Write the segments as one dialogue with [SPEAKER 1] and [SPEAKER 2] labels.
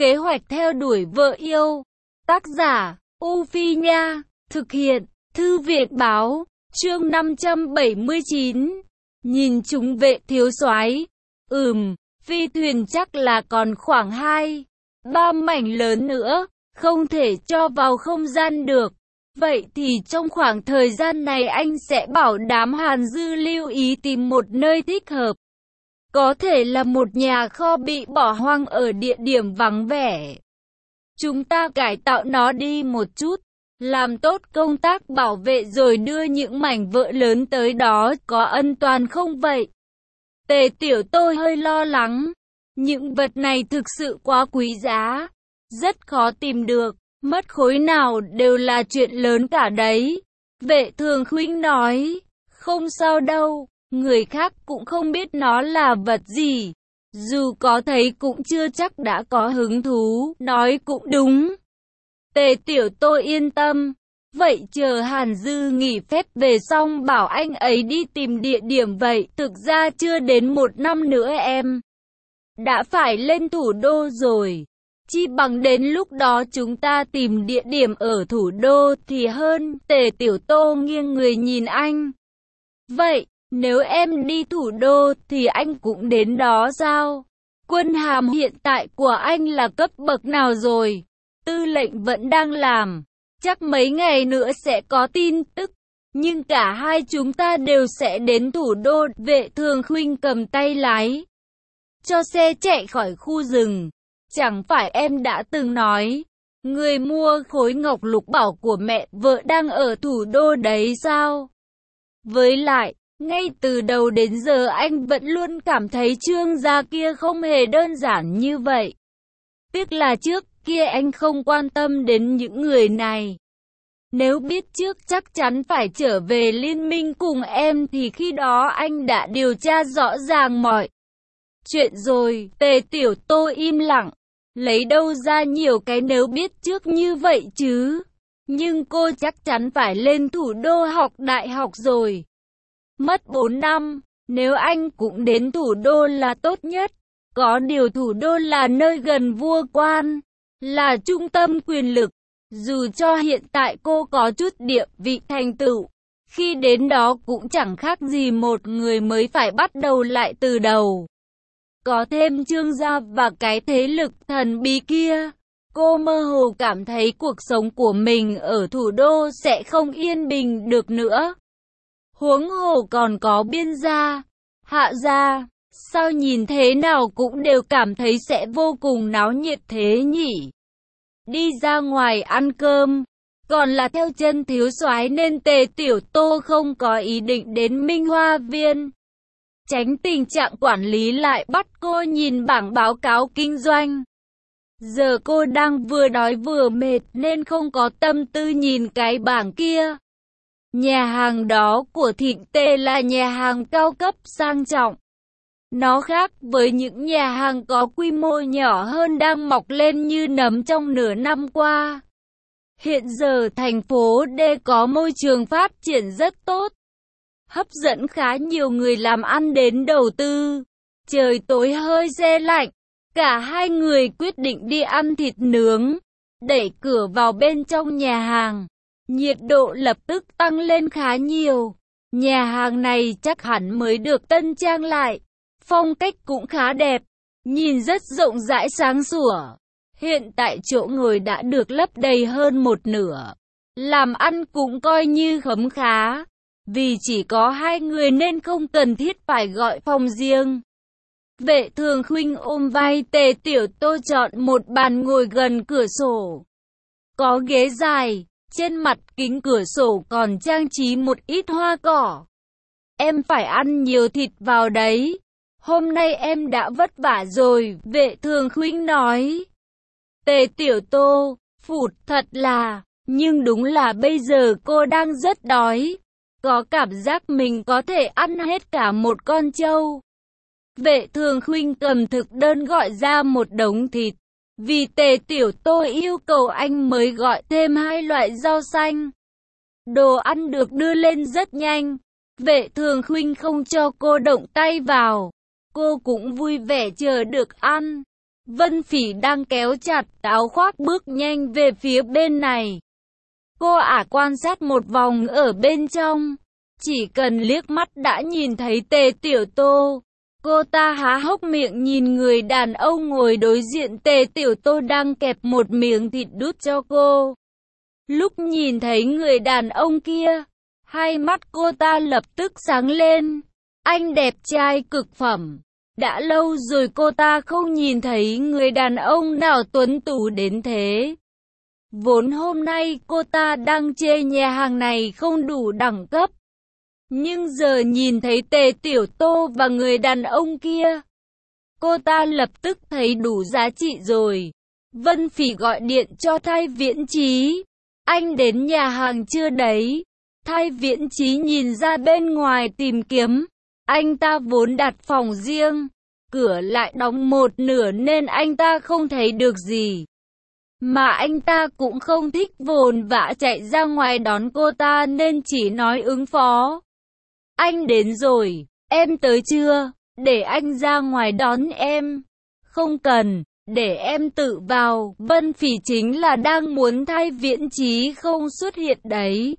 [SPEAKER 1] Kế hoạch theo đuổi vợ yêu. Tác giả, U Phi Nha. Thực hiện, Thư viện Báo. Chương 579. Nhìn chúng vệ thiếu soái. Phi thuyền chắc là còn khoảng 2-3 mảnh lớn nữa, không thể cho vào không gian được. Vậy thì trong khoảng thời gian này anh sẽ bảo đám Hàn Dư lưu ý tìm một nơi thích hợp. Có thể là một nhà kho bị bỏ hoang ở địa điểm vắng vẻ. Chúng ta cải tạo nó đi một chút, làm tốt công tác bảo vệ rồi đưa những mảnh vỡ lớn tới đó, có an toàn không vậy? Tề Tiểu Tôi hơi lo lắng. Những vật này thực sự quá quý giá, rất khó tìm được, mất khối nào đều là chuyện lớn cả đấy. Vệ Thường Khuynh nói, không sao đâu, người khác cũng không biết nó là vật gì. Dù có thấy cũng chưa chắc đã có hứng thú, nói cũng đúng. Tề Tiểu Tôi yên tâm. Vậy chờ Hàn Dư nghỉ phép về xong bảo anh ấy đi tìm địa điểm vậy. Thực ra chưa đến 1 năm nữa em đã phải lên thủ đô rồi. Chi bằng đến lúc đó chúng ta tìm địa điểm ở thủ đô thì hơn. Tề Tiểu Tô nghiêng người nhìn anh. Vậy, nếu em đi thủ đô thì anh cũng đến đó sao? Quân hàm hiện tại của anh là cấp bậc nào rồi? Tư lệnh vẫn đang làm. Chắc mấy ngày nữa sẽ có tin tức. Nhưng cả hai chúng ta đều sẽ đến thủ đô. Vệ Thường Khuynh cầm tay lái cho xe chạy khỏi khu rừng. Chẳng phải em đã từng nói, người mua khối ngọc lục bảo của mẹ vợ đang ở thủ đô đấy sao? Với lại, ngay từ đầu đến giờ anh vẫn luôn cảm thấy Trương gia kia không hề đơn giản như vậy. Tiếc là trước kia anh không quan tâm đến những người này. Nếu biết trước chắc chắn phải trở về liên minh cùng em thì khi đó anh đã điều tra rõ ràng mọi chuyện rồi. Tề Tiểu Tô im lặng. Lấy đâu ra nhiều cái nếu biết trước như vậy chứ. Nhưng cô chắc chắn phải lên thủ đô học đại học rồi. Mất 4 năm, nếu anh cũng đến thủ đô là tốt nhất. Có điều thủ đô là nơi gần vua quan, là trung tâm quyền lực. Dù cho hiện tại cô có chút địa vị thành tựu, khi đến đó cũng chẳng khác gì một người mới phải bắt đầu lại từ đầu. Có thêm Trương gia và cái thế lực thần bí kia, cô mơ hồ cảm thấy cuộc sống của mình ở thủ đô sẽ không yên bình được nữa. Huống hồ còn có Biên gia, Hạ gia, sao nhìn thế nào cũng đều cảm thấy sẽ vô cùng náo nhiệt thế nhỉ? Đi ra ngoài ăn cơm, còn là theo chân thiếu soái nên Tề Tiểu Tô không có ý định đến Minh Hoa Viên. Tránh tình trạng quản lý lại bắt cô nhìn bảng báo cáo kinh doanh. Giờ cô đang vừa đói vừa mệt nên không có tâm tư nhìn cái bảng kia. Nhà hàng đó của Thịnh Tề là nhà hàng cao cấp sang trọng. Nó khác với những nhà hàng có quy mô nhỏ hơn đang mọc lên như nấm trong nửa năm qua. Hiện giờ thành phố D có môi trường phát triển rất tốt, hấp dẫn khá nhiều người làm ăn đến đầu tư. Trời tối hơi se lạnh, cả hai người quyết định đi ăn thịt nướng. Đẩy cửa vào bên trong nhà hàng, nhiệt độ lập tức tăng lên khá nhiều. Nhà hàng này chắc hẳn mới được tân trang lại. Phong cách cũng khá đẹp, nhìn rất rộng rãi sáng sủa. Hiện tại chỗ ngồi đã được lấp đầy hơn một nửa. Làm ăn cũng coi như khấm khá. Vì chỉ có hai người nên không cần thiết phải gọi phòng riêng. Vệ Thường Khuynh ôm vai Tề Tiểu Tô chọn một bàn ngồi gần cửa sổ. Có ghế dài, trên mặt kính cửa sổ còn trang trí một ít hoa cỏ. Em phải ăn nhiều thịt vào đấy. Hôm nay em đã vất vả rồi, Vệ Thường Khuynh nói. Tề Tiểu Tô, phụt thật là, nhưng đúng là bây giờ cô đang rất đói. Có cảm giác mình có thể ăn hết cả một con trâu. Vệ Thường Khuynh cầm thực đơn gọi ra một đống thịt. Vì Tề Tiểu Tô yêu cầu anh mới gọi thêm 2 loại rau xanh. Đồ ăn được đưa lên rất nhanh. Vệ Thường Khuynh không cho cô động tay vào. Cô cũng vui vẻ chờ được ăn. Vân Phỉ đang kéo chặt áo khoác bước nhanh về phía bên này. Cô ả quan sát một vòng ở bên trong. Chỉ cần liếc mắt đã nhìn thấy Tề Tiểu Tô. Cô ta há hốc miệng nhìn người đàn ông ngồi đối diện Tề Tiểu Tô đang kẹp một miếng thịt đút cho cô. Lúc nhìn thấy người đàn ông kia, hai mắt cô ta lập tức sáng lên. Anh đẹp trai cực phẩm. Đã lâu rồi cô ta không nhìn thấy người đàn ông nào tuấn tú đến thế. Vốn hôm nay cô ta đang chê nhà hàng này không đủ đẳng cấp. Nhưng giờ nhìn thấy Tề Tiểu Tô và người đàn ông kia, cô ta lập tức thấy đủ giá trị rồi. Vân Phỉ gọi điện cho Thái Viễn Chí. Anh đến nhà hàng chưa đấy? Thái Viễn Chí nhìn ra bên ngoài tìm kiếm. Anh ta vốn đặt phòng riêng, cửa lại đóng một nửa nên anh ta không thấy được gì. Mà anh ta cũng không thích vồn vã chạy ra ngoài đón cô ta nên chỉ nói ứng phó. Anh đến rồi, em tới chưa? Để anh ra ngoài đón em. Không cần, để em tự vào. Vân Phỉ chính là đang muốn Thái Viễn Chí không xuất hiện đấy.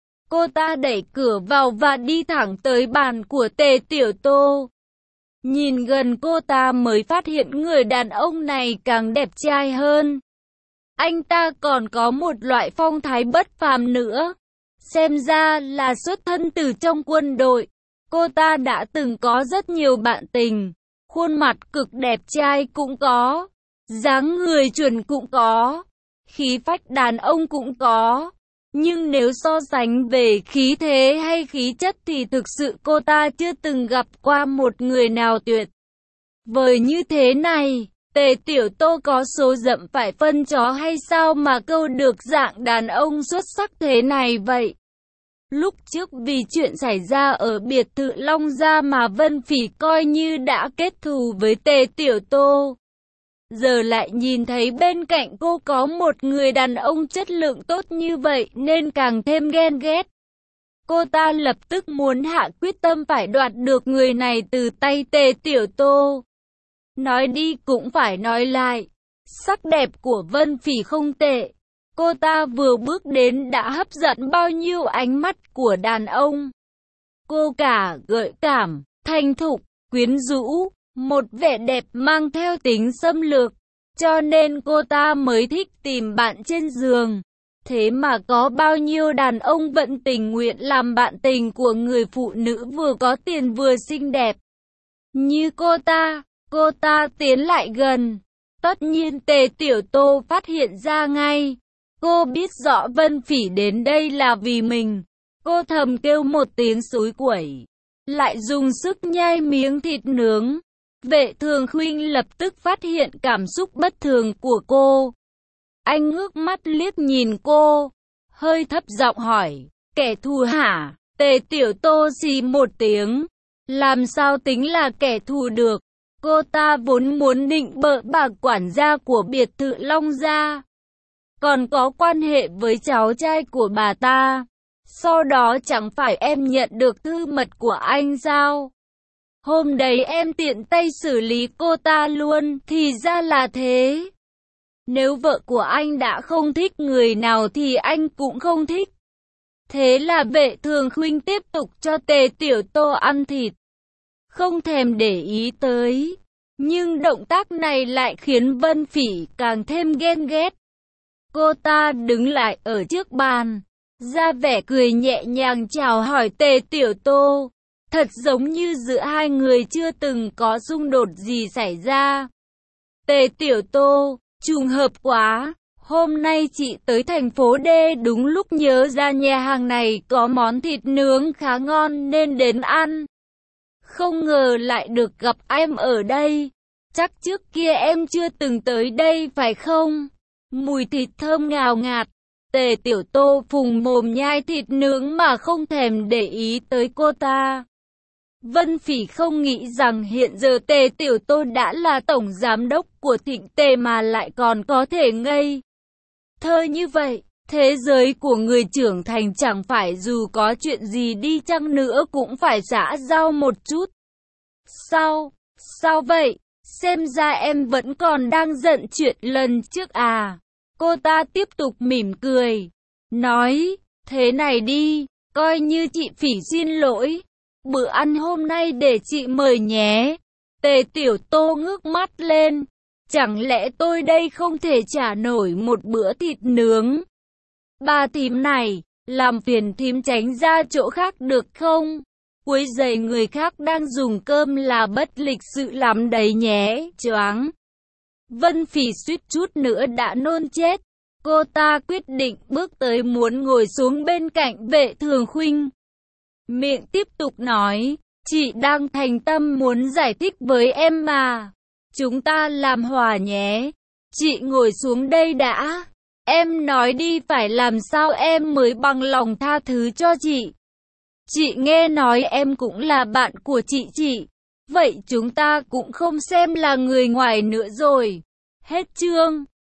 [SPEAKER 1] Cô ta đẩy cửa vào và đi thẳng tới bàn của Tề Tiểu Tô. Nhìn gần cô ta mới phát hiện người đàn ông này càng đẹp trai hơn. Anh ta còn có một loại phong thái bất phàm nữa. Xem ra là xuất thân từ trong quân đội. Cô ta đã từng có rất nhiều bạn tình. Khuôn mặt cực đẹp trai cũng có. Dáng người chuẩn cũng có. Khí phách đàn ông cũng có. Nhưng nếu so sánh về khí thế hay khí chất thì thực sự cô ta chưa từng gặp qua một người nào tuyệt vời như thế này. Tề Tiểu Tô có số dậm phải phân chó hay sao mà câu được dạng đàn ông xuất sắc thế này vậy? Lúc trước vì chuyện xảy ra ở biệt thự Long Gia mà Vân Phỉ coi như đã kết thù với Tề Tiểu Tô. Giờ lại nhìn thấy bên cạnh cô có một người đàn ông chất lượng tốt như vậy nên càng thêm ghen ghét. Cô ta lập tức muốn hạ quyết tâm phải đoạt được người này từ tay Tề Tiểu Tô. Nói đi cũng phải nói lại, sắc đẹp của Vân Phỉ không tệ. Cô ta vừa bước đến đã hấp dẫn bao nhiêu ánh mắt của đàn ông. Cô cả gợi cảm, thanh thục, quyến rũ, một vẻ đẹp mang theo tính xâm lược. Cho nên cô ta mới thích tìm bạn trên giường. Thế mà có bao nhiêu đàn ông vẫn tình nguyện làm bạn tình của người phụ nữ vừa có tiền vừa xinh đẹp như cô ta. Cô ta tiến lại gần. Tất nhiên Tề Tiểu Tô phát hiện ra ngay. Cô biết rõ Vân Phỉ đến đây là vì mình. Cô thầm kêu một tiếng xúi quẩy. Lại dùng sức nhai miếng thịt nướng. Vệ Thường Khuynh lập tức phát hiện cảm xúc bất thường của cô. Anh ngước mắt liếc nhìn cô. Hơi thấp giọng hỏi. Kẻ thù hả? Tề Tiểu Tô xì một tiếng. Làm sao tính là kẻ thù được? Cô ta vốn muốn định bợ bà quản gia của biệt thự Long Gia. Còn có quan hệ với cháu trai của bà ta. Sau đó chẳng phải em nhận được thư mật của anh sao? Hôm đấy em tiện tay xử lý cô ta luôn, thì ra là thế. Nếu vợ của anh đã không thích người nào thì anh cũng không thích. Thế là Vệ Thường Khuynh tiếp tục cho Tề Tiểu Tô ăn thịt. Không thèm để ý tới. Nhưng động tác này lại khiến Vân Phỉ càng thêm ghen ghét. Cô ta đứng lại ở trước bàn, ra vẻ cười nhẹ nhàng chào hỏi Tề Tiểu Tô. Thật giống như giữa hai người chưa từng có xung đột gì xảy ra. Tề Tiểu Tô, trùng hợp quá. Hôm nay chị tới thành phố D đúng lúc nhớ ra nhà hàng này có món thịt nướng khá ngon nên đến ăn. Không ngờ lại được gặp em ở đây. Chắc trước kia em chưa từng tới đây phải không? Mùi thịt thơm ngào ngạt. Tề Tiểu Tô phùng mồm nhai thịt nướng mà không thèm để ý tới cô ta. Vân Phỉ không nghĩ rằng hiện giờ Tề Tiểu Tô đã là tổng giám đốc của Thịnh Tề mà lại còn có thể ngây thơ như vậy. Thế giới của người trưởng thành chẳng phải dù có chuyện gì đi chăng nữa cũng phải xã giao một chút. Sao vậy? xem ra em vẫn còn đang giận chuyện lần trước à. Cô ta tiếp tục mỉm cười, nói, thế này đi, coi như chị Phỉ xin lỗi. Bữa ăn hôm nay để chị mời nhé. Tề Tiểu Tô ngước mắt lên. Chẳng lẽ tôi đây không thể trả nổi một bữa thịt nướng? Bà thím này, làm phiền thím tránh ra chỗ khác được không? Quấy rầy người khác đang dùng cơm là bất lịch sự lắm đấy nhé, choáng. Vân Phỉ suýt chút nữa đã nôn chết. Cô ta quyết định bước tới muốn ngồi xuống bên cạnh Vệ Thường Khuynh. Miệng tiếp tục nói, chị đang thành tâm muốn giải thích với em mà. Chúng ta làm hòa nhé. Chị ngồi xuống đây đã. Em nói đi, phải làm sao em mới bằng lòng tha thứ cho chị. Chị nghe nói em cũng là bạn của chị. Vậy chúng ta cũng không xem là người ngoài nữa rồi. Hết chương.